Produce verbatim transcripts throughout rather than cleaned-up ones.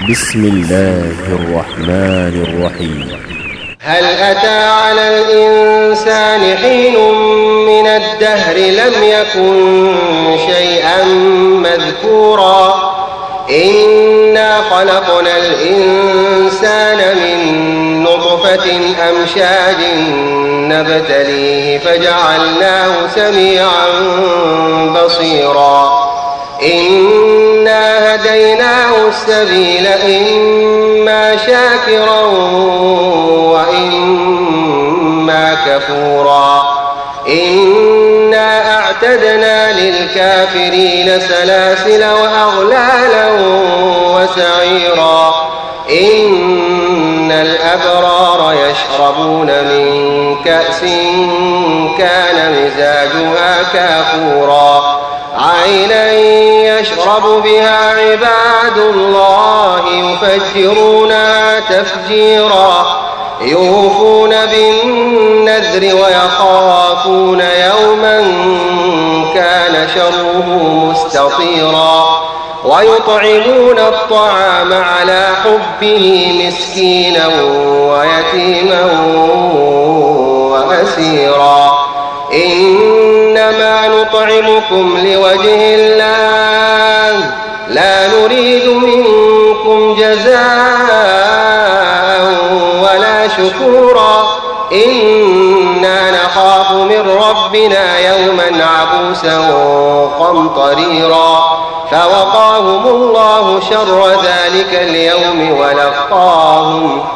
بسم الله الرحمن الرحيم. هل أتى على الإنسان حين من الدهر لم يكن شيئا مذكورا إنا خلقنا الإنسان من نطفة أمشاج نبتليه فجعلناه سميعا بصيرا إنا هديناه السبيل إما شاكرا وإما كفورا إنا أعتدنا للكافرين سلاسل وأغلالا وسعيرا إن الأبرار يشربون من كأس كان مزاجها كافورا عينا يشرب بها عباد الله يفجرونها تفجيرا يوفون بالنذر ويخافون يوما كان شره مستطيرا ويطعمون الطعام على حبه مسكينا ويتيما وأسيرا إنما نطعمكم لوجه الله لا نريد منكم جزاء ولا شكورا إنا نخاف من ربنا يوما عبوسا قمطريرا فوقاهم الله شر ذلك اليوم ولقاهم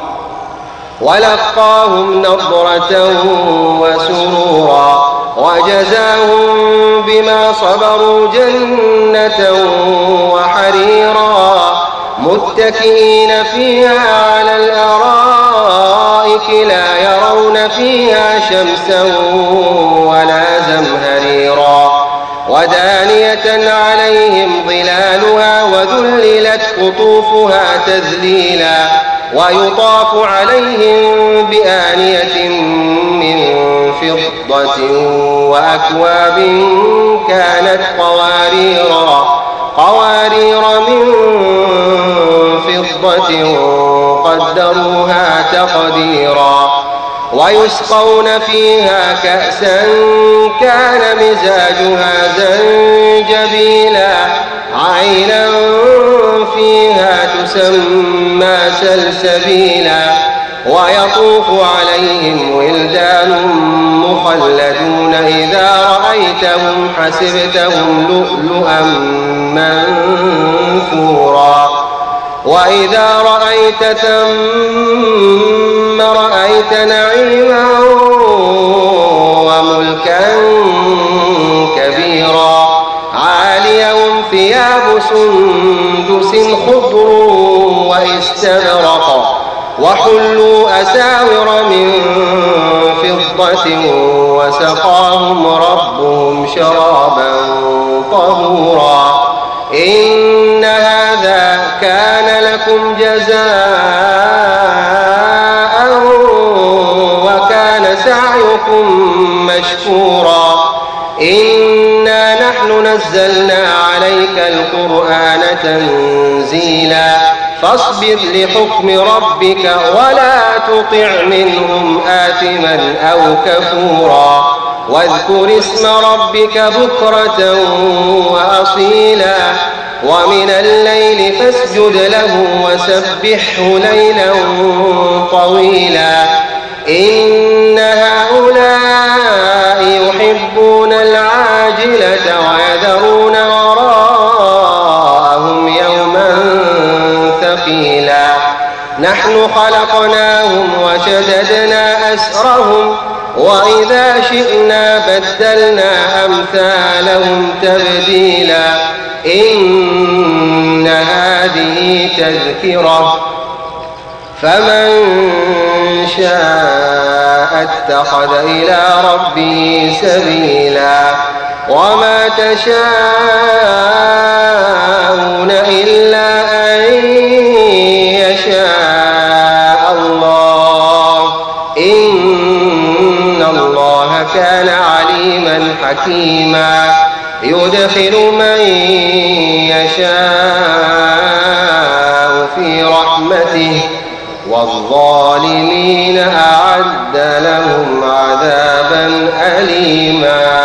ولقاهم نضرة وسرورا وجزاهم بما صبروا جنة وحريرا متكئين فيها على الأرائك لا يرون فيها شمسا ولا زمهريرا ودانية عليهم ظلالها وذللت قطوفها تذليلا ويطاف عليهم بآنية من فضة وأكواب كانت قواريرا قوارير من فضة قدروها تقديرا ويسقون فيها كأسا كان مزاجها زنجبيلا عينا فيها تسمى سلسبيلا ويطوف عليهم ولدان مخلدون إذا رأيتهم حسبتهم لؤلؤا منثورا وإذا رأيت ثم رأيت نعيما وملكا كبيرا عاليهم ثياب سندس خضر واستبرق وحلوا أساور من فضة وسقاهم ربهم شرابا طهورا إن هذا كان لكم جزاء وكان سعيكم مشكورا إنا نحن نزلنا عليك القرآن تنزيلا فاصبر لحكم ربك ولا تطع منهم آثما أو كفورا واذكر اسم ربك بكرة وأصيلا ومن الليل فاسجد له وسبحه ليلا طويلا إن هؤلاء يحبون العاجلة ويذرون وراءهم يوما ثقيلا نحن خلقناهم وشددنا أسرهم وإذا شئنا بدلنا أمثالهم تبديلا إن هذه تذكرة فمن شاء اتخذ إلى ربه سبيلا وما تشاءون إلا أن يشاء الله إن الله كان عليما حكيما يدخل من يشاء في رحمته والظالمين أعد لهم عذابا أليما.